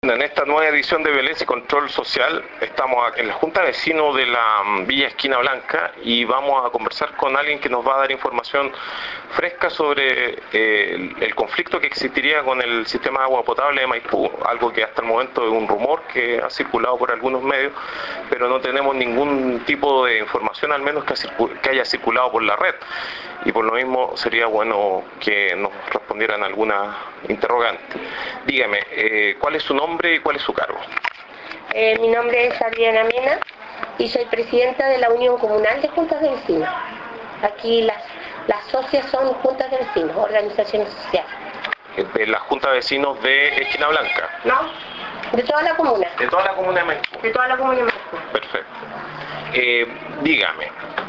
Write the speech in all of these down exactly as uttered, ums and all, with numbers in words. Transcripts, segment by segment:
En esta nueva edición de Violencia y Control Social estamos en la Junta de Vecinos de la Villa Esquina Blanca y vamos a conversar con alguien que nos va a dar información fresca sobre eh, el, el conflicto que existiría con el sistema de agua potable de Maipú, algo que hasta el momento es un rumor que ha circulado por algunos medios, pero no tenemos ningún tipo de información, al menos que, que haya circulado por la red, y por lo mismo sería bueno que nos respondieran algunas interrogantes. Dígame, eh, ¿cuál es su nombre y cuál es su cargo? Eh, mi nombre es Adriana Mena y soy presidenta de la Unión Comunal de Juntas de Vecinos. Aquí las, las socias son juntas de vecinos, organizaciones sociales. ¿De la Junta de Vecinos de Esquina Blanca? No, de toda la comuna. ¿De toda la comuna de Maipú? De toda la comuna de Maipú. Perfecto. Eh, dígame,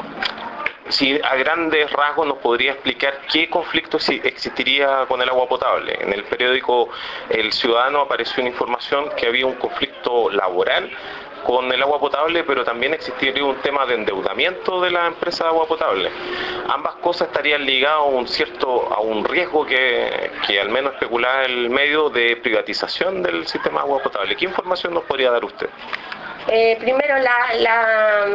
si a grandes rasgos nos podría explicar qué conflicto existiría con el agua potable. En el periódico El Ciudadano apareció una información que había un conflicto laboral con el agua potable, pero también existiría un tema de endeudamiento de la empresa de agua potable. Ambas cosas estarían ligadas a un cierto, a un riesgo que, que al menos especulaba el medio de privatización del sistema de agua potable. ¿Qué información nos podría dar usted? Eh, primero, la, la,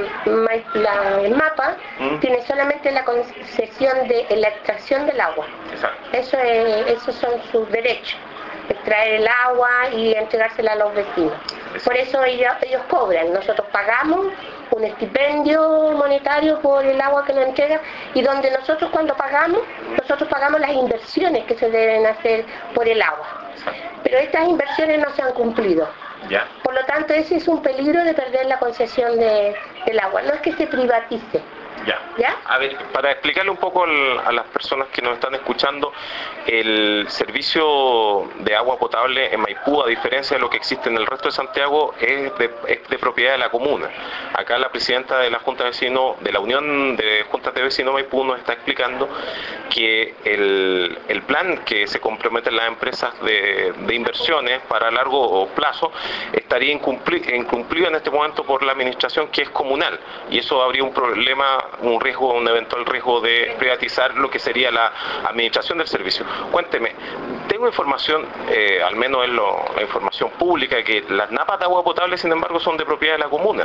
la, el mapa ¿Mm? tiene solamente la concesión de la extracción del agua. Exacto. Eso es, esos son sus derechos, extraer el agua y entregársela a los vecinos. Exacto. Por eso ellos, ellos cobran, nosotros pagamos un estipendio monetario por el agua que nos entrega, y donde nosotros cuando pagamos, nosotros pagamos las inversiones que se deben hacer por el agua. Exacto. Pero estas inversiones no se han cumplido. Ya. Por lo tanto, ese es un peligro de perder la concesión de, del agua. No es que se privatice. Ya. ¿Ya? A ver, para explicarle un poco al, a las personas que nos están escuchando, el servicio de agua potable en Maipú, a diferencia de lo que existe en el resto de Santiago, es de, es de propiedad de la comuna. Acá la presidenta de la Junta de Vecinos, de la Unión de Juntas de Vecinos Maipú, nos está explicando que el, el plan que se comprometen las empresas de, de inversiones para largo plazo estaría incumplido, incumplido en este momento por la administración, que es comunal, y eso habría un problema, un riesgo, un eventual riesgo de privatizar lo que sería la administración del servicio. Cuénteme, tengo información, eh, al menos es lo, la información pública, que las napas de agua potable, sin embargo, son de propiedad de la comuna.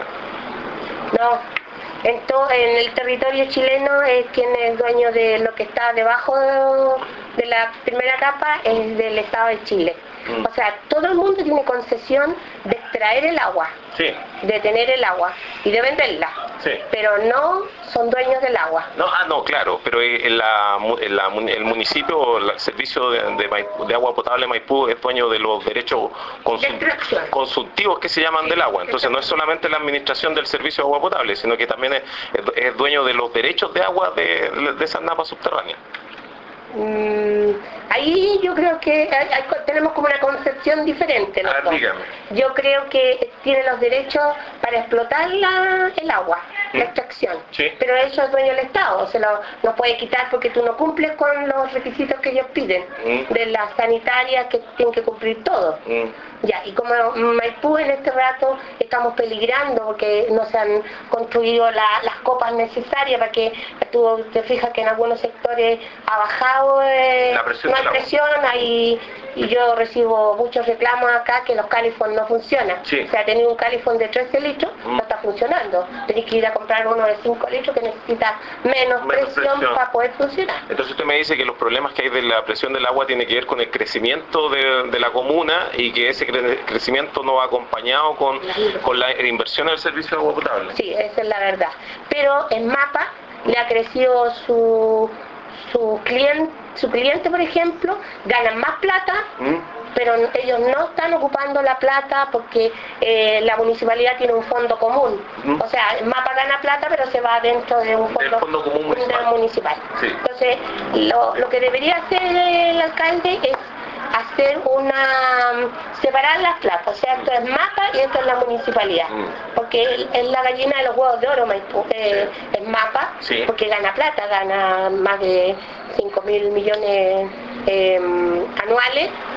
No, en, to, en el territorio chileno es quien es dueño de lo que está debajo de, de la primera capa, es del Estado de Chile. Mm. O sea, todo el mundo tiene concesión de extraer el agua, sí, de tener el agua y de venderla, sí, pero no son dueños del agua. No, ah, no, claro, pero en la, en la, el municipio, el servicio de, de, Maipú, de agua potable de Maipú es dueño de los derechos consum, de consultivos que se llaman, sí, del agua. Entonces no es solamente la administración del servicio de agua potable, sino que también es, es, es dueño de los derechos de agua de, de esas napas subterráneas. Mm, ahí yo creo que hay, hay, tenemos como una concepción diferente, ¿no? A ver, dígame. Yo creo que tiene los derechos para explotar la, el agua, ¿Mm? la extracción, ¿Sí? Pero eso es dueño del Estado, se lo no puede quitar porque tú no cumples con los requisitos que ellos piden, ¿Mm? de las sanitarias, que tienen que cumplir todo. ¿Mm? Ya, y como Maipú en este rato estamos peligrando porque no se han construido la, las copas necesarias, para que tú te fijas que en algunos sectores ha bajado eh, la presión, no hay presión, hay, y yo recibo muchos reclamos acá que los califón no funcionan. Sí. O sea, tenía un califón de trece litros, mm. no está funcionando. Tenés que ir a comprar uno de cinco litros que necesita menos, menos presión, presión para poder funcionar. Entonces usted me dice que los problemas que hay de la presión del agua tiene que ver con el crecimiento de, de la comuna, y que ese crecimiento no va acompañado con, con la inversión del servicio de agua potable. Sí, esa es la verdad. Pero en MAPA le ha crecido su, su cliente, su cliente, por ejemplo, ganan más plata, ¿Mm? pero ellos no están ocupando la plata porque eh, la municipalidad tiene un fondo común. ¿Mm? O sea, MAPA gana plata, pero se va dentro de un fondo, fondo común municipal. municipal. Sí. Entonces, lo, lo que debería hacer el alcalde es hacer una, separar las plazas, o sea, esto es MAPA y esto es la municipalidad, mm. porque es la gallina de los huevos de oro, Maipú, eh, sí. es MAPA, sí. porque gana plata, gana más de cinco mil millones eh, anuales,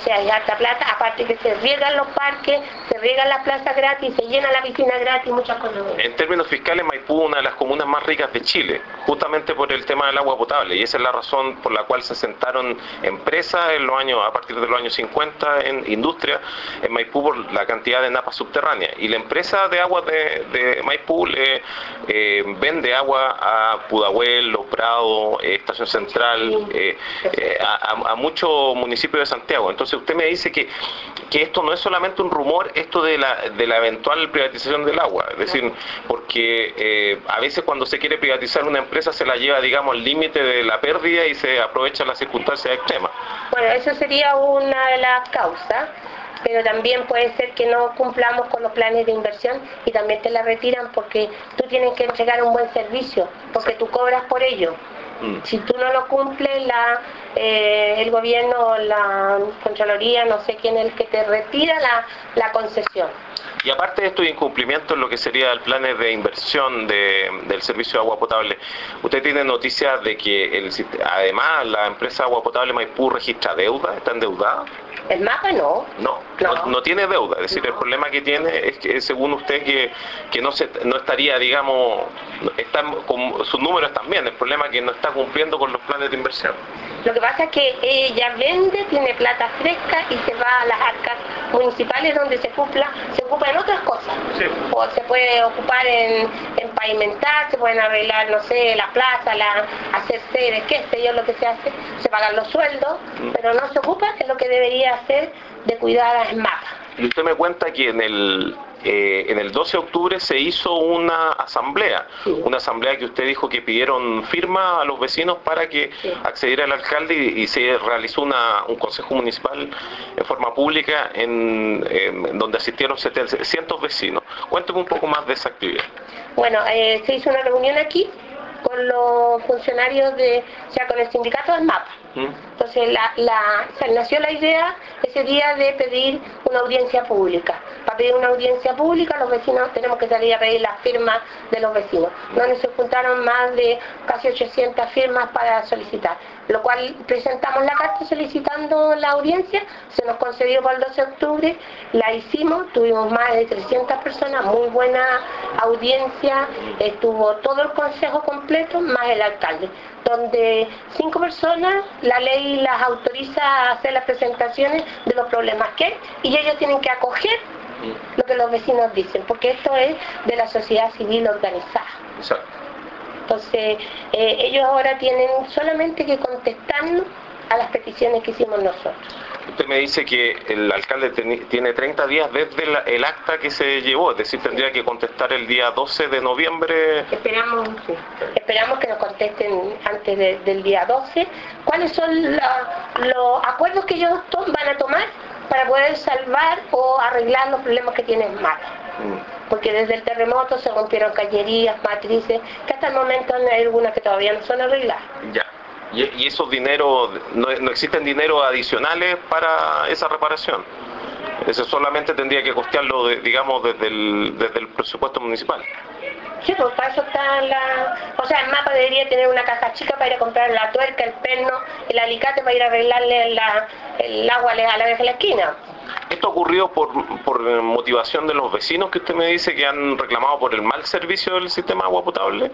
sea, hay harta plata, aparte que se riegan los parques, se riegan las plazas gratis, se llena la piscina gratis, muchas cosas. En términos fiscales, Maipú es una de las comunas más ricas de Chile, justamente por el tema del agua potable, y esa es la razón por la cual se sentaron empresas en los años, a partir de los años cincuenta en industria en Maipú por la cantidad de napas subterráneas. Y la empresa de aguas de, de Maipú le eh, vende agua a Pudahuel, Los Prados, eh, Estación Central, eh, eh, a, a muchos municipios de Santiago. Entonces usted me dice que, que esto no es solamente un rumor, esto de la, de la eventual privatización del agua, es decir, porque eh, a veces cuando se quiere privatizar una empresa se la lleva, digamos, al límite de la pérdida y se aprovecha las circunstancias extremas. Bueno, eso sería una de las causas, pero también puede ser que no cumplamos con los planes de inversión y también te la retiran porque tú tienes que entregar un buen servicio, porque tú cobras por ello. Mm. Si tú no lo cumples, la, eh, el gobierno, la Contraloría, no sé quién es el que te retira la, la concesión. Y aparte de estos incumplimientos en lo que sería el plan de inversión de, del servicio de agua potable, ¿usted tiene noticias de que el, además la empresa Agua Potable Maipú registra deuda? ¿Está endeudada? ¿El mapa no? No, no, no, no tiene deuda, es decir, no. El problema que tiene es que según usted que, que no se no estaría, digamos, está, con sus números también, el problema es que no está cumpliendo con los planes de inversión. Lo que pasa es que ella vende, tiene plata fresca y se va a las arcas municipales donde se cumpla, se ocupa en otras cosas. Sí. O se puede ocupar en, en pavimentar, se pueden arreglar, no sé, la plaza, la, hacer sedes, qué sé yo, lo que se hace, se pagan los sueldos, mm. pero no se ocupa en lo que debería hacer de cuidar a ESMAPA. Y usted me cuenta que en el eh, en el doce de octubre se hizo una asamblea, sí. Una asamblea que usted dijo que pidieron firma a los vecinos para que sí. accediera el alcalde y, y se realizó una, un consejo municipal en forma pública en, en donde asistieron setecientos vecinos. Cuénteme un poco más de esa actividad. Bueno, eh, se hizo una reunión aquí con los funcionarios de, o sea, con el sindicato de ESMAPA. ¿Mm? Entonces la, la, se nació la idea ese día de pedir una audiencia pública. Para pedir una audiencia pública los vecinos tenemos que salir a pedir las firmas de los vecinos, donde se juntaron más de casi ochocientas firmas para solicitar, lo cual presentamos la carta solicitando la audiencia, se nos concedió para el doce de octubre, la hicimos, tuvimos más de trescientas personas, muy buena audiencia, estuvo todo el consejo completo, más el alcalde, donde cinco personas, la ley las autoriza a hacer las presentaciones de los problemas que hay y ellos tienen que acoger lo que los vecinos dicen, porque esto es de la sociedad civil organizada. Exacto. Entonces, eh, ellos ahora tienen solamente que contestarnos a las peticiones que hicimos nosotros. Usted me dice que el alcalde ten, tiene treinta días desde la, el acta que se llevó, es decir, tendría que contestar el día doce de noviembre. Esperamos, sí. Esperamos que nos contesten antes de, del día doce. ¿Cuáles son la, los acuerdos que ellos van a tomar para poder salvar o arreglar los problemas que tienen más? Mm. Porque desde el terremoto se rompieron cañerías, matrices, que hasta el momento hay algunas que todavía no son arregladas. Ya. ¿Y esos dineros, no, no existen dineros adicionales para esa reparación? Eso solamente tendría que costearlo, de, digamos, desde el, desde el presupuesto municipal. Sí, pues para eso está la... O sea, el mapa debería tener una caja chica para ir a comprar la tuerca, el perno, el alicate para ir a arreglarle la, el agua a la vez de la esquina. ¿Esto ocurrió por, por motivación de los vecinos que usted me dice que han reclamado por el mal servicio del sistema de agua potable?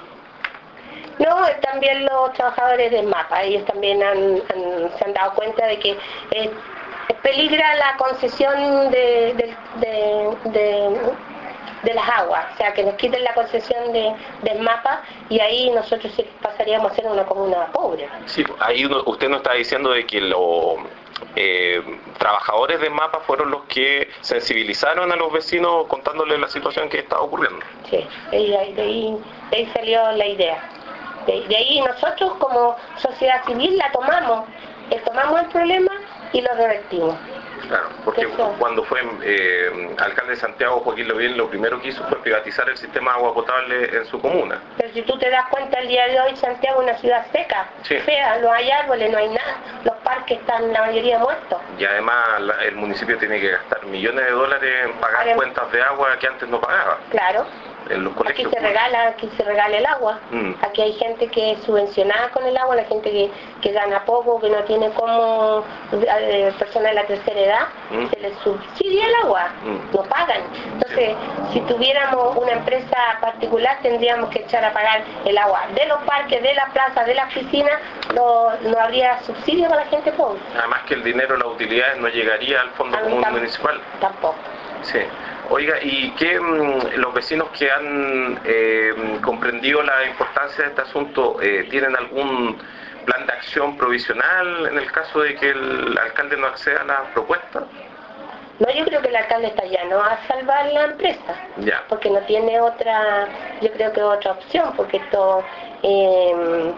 No, también los trabajadores de ESMAPA, ellos también han, han, se han dado cuenta de que eh, peligra la concesión de, de, de, de, de las aguas, o sea, que nos quiten la concesión de, de ESMAPA y ahí nosotros sí pasaríamos a ser una comuna pobre. Sí, ahí uno, usted nos está diciendo de que los eh, trabajadores de ESMAPA fueron los que sensibilizaron a los vecinos contándoles la situación que estaba ocurriendo. Sí, de ahí, de ahí, de ahí salió la idea. De, de ahí nosotros como sociedad civil la tomamos, eh, tomamos el problema y lo revertimos. Claro, porque Eso. cuando fue eh, alcalde de Santiago, Joaquín Lavín, lo primero que hizo fue privatizar el sistema de agua potable en su comuna. Pero si tú te das cuenta, el día de hoy Santiago es una ciudad seca, sí. fea, no hay árboles, no hay nada, los parques están la mayoría muertos. Y además la, el municipio tiene que gastar millones de dólares en pagar Adem cuentas de agua que antes no pagaba. Claro. en los colegios. Aquí se regala, aquí se regala el agua. Mm. Aquí hay gente que es subvencionada con el agua, la gente que, que gana poco, que no tiene como, eh, personas de la tercera edad, Mm. se les subsidia el agua, Mm. no pagan. Entonces, si tuviéramos una empresa particular, tendríamos que echar a pagar el agua de los parques, de la plaza, de las piscinas, no, no habría subsidio para la gente pobre. Además que el dinero, las utilidades no llegaría al Fondo A mí Común tam- Municipal. Tampoco. Sí. Oiga, ¿y qué mm, los vecinos que han eh, comprendido la importancia de este asunto eh, tienen algún plan de acción provisional en el caso de que el alcalde no acceda a la propuesta? No, yo creo que el alcalde está llano a salvar la empresa, Ya. porque no tiene otra, yo creo que otra opción, porque esto, eh,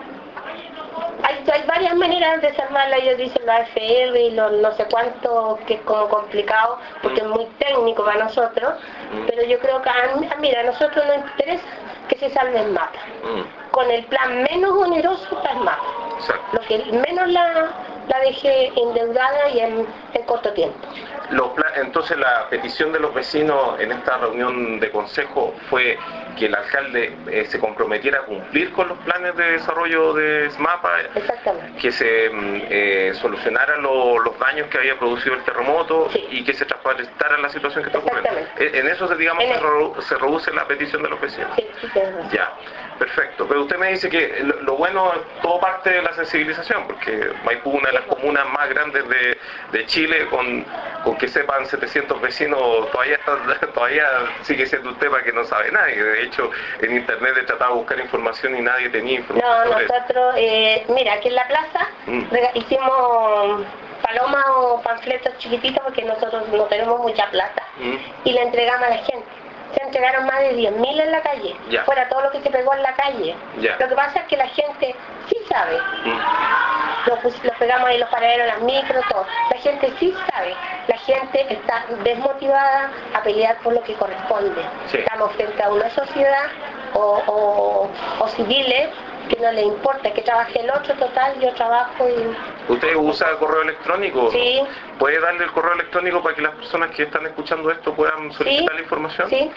hay, hay varias maneras de salvarla. Ellos dicen los A F R y los no sé cuánto, que es como complicado, porque es muy técnico para nosotros, Mm. pero yo creo que, a, mira, a nosotros nos interesa que se salve el mapa, Mm. con el plan menos oneroso para el mapa, Exacto. lo que menos la, la deje endeudada y en, en corto tiempo. Los pla- entonces la petición de los vecinos en esta reunión de consejo fue que el alcalde eh, se comprometiera a cumplir con los planes de desarrollo de SMAPA, Exactamente. que se mm, eh, solucionaran lo- los daños que había producido el terremoto Sí. y que se transparentara la situación que está ocurriendo. Exactamente. Eh, En eso, se, digamos, En se, el- redu- se reduce la petición de los vecinos. Sí, sí, tienes razón. Ya, perfecto. Pero usted me dice que lo, lo bueno es todo parte de la sensibilización, porque Maipú, una de las comunas más grandes de, de Chile, con, con que sepan setecientos vecinos, todavía está- todavía sigue siendo un tema que no sabe nadie. De hecho, en internet he tratado de buscar información y nadie tenía información No, sobre eso. nosotros, eh, mira, aquí en la plaza Mm. rega- hicimos palomas o panfletos chiquititos porque nosotros no tenemos mucha plata Mm. y le entregamos a la gente. Se entregaron más de diez mil en la calle, Ya. fuera todo lo que se pegó en la calle. Ya. Lo que pasa es que la gente sí sabe. Mm. Los, pus- los pegamos ahí en los paraderos, las micros, todo. La gente sí sabe. La gente está desmotivada a pelear por lo que corresponde. Sí. Estamos frente a una sociedad o, o, o civiles que no le importa que trabaje el otro, total, yo trabajo y... ¿Usted usa correo electrónico? Sí. ¿Puede darle el correo electrónico para que las personas que están escuchando esto puedan solicitar la información? Sí.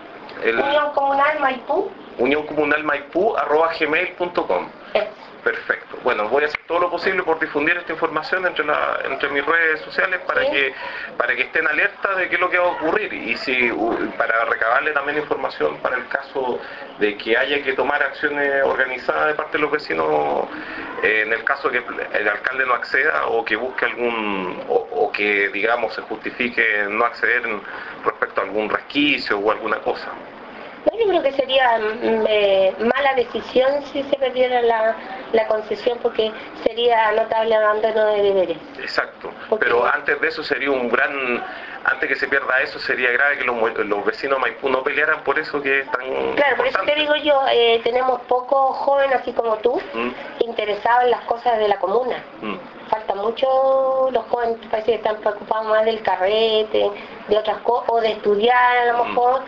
El Unión Comunal Maipú. unión comunal maipú arroba gmail punto com. Es. Perfecto. Bueno, voy a hacer todo lo posible por difundir esta información entre la, entre mis redes sociales para Sí. que para que estén alerta de qué es lo que va a ocurrir y si u- para recabarle también información para el caso de que haya que tomar acciones organizadas de parte de los vecinos eh, en el caso de que el alcalde no acceda o que busque algún o, o que digamos se justifique no acceder en- respecto a algún resquicio o alguna cosa. No, yo creo que sería mm, eh, mala decisión si se perdiera la, la concesión porque sería notable abandono de deberes. Exacto, Porque- pero antes de eso sería un gran, antes que se pierda eso sería grave que los, mu- los vecinos de Maipú no pelearan por eso que es tan Claro, por eso te importante. digo yo, eh, tenemos pocos jóvenes así como tú, Mm. interesados en las cosas de la comuna. Mm. Falta mucho, los jóvenes parece que están preocupados más del carrete, de otras cosas, o de estudiar a lo Mm. mejor,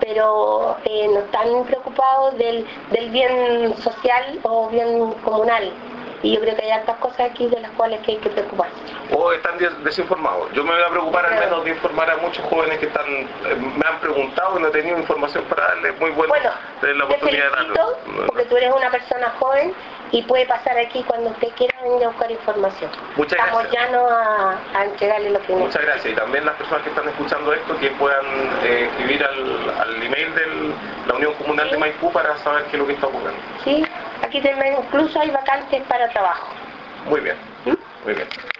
pero eh, no están preocupados del, del bien social o bien comunal. Y yo creo que hay hartas cosas aquí de las cuales que hay que preocuparse. O están des- desinformados. Yo me voy a preocupar al Claro. menos de informar a muchos jóvenes que están eh, me han preguntado y no he tenido información para darles. Muy bueno, Bueno, tener la te oportunidad de felicito darlo. porque tú eres una persona joven y puede pasar aquí cuando usted quiera venir a buscar información. Muchas Estamos gracias. llanos a, a entregarle lo que Muchas necesita. gracias. Y también las personas que están escuchando esto que puedan eh, escribir al, al email de la Unión Comunal de Sí. Maipú para saber qué es lo que está ocurriendo. Sí, aquí también incluso hay vacantes para trabajo. Muy bien, ¿Mm? muy bien.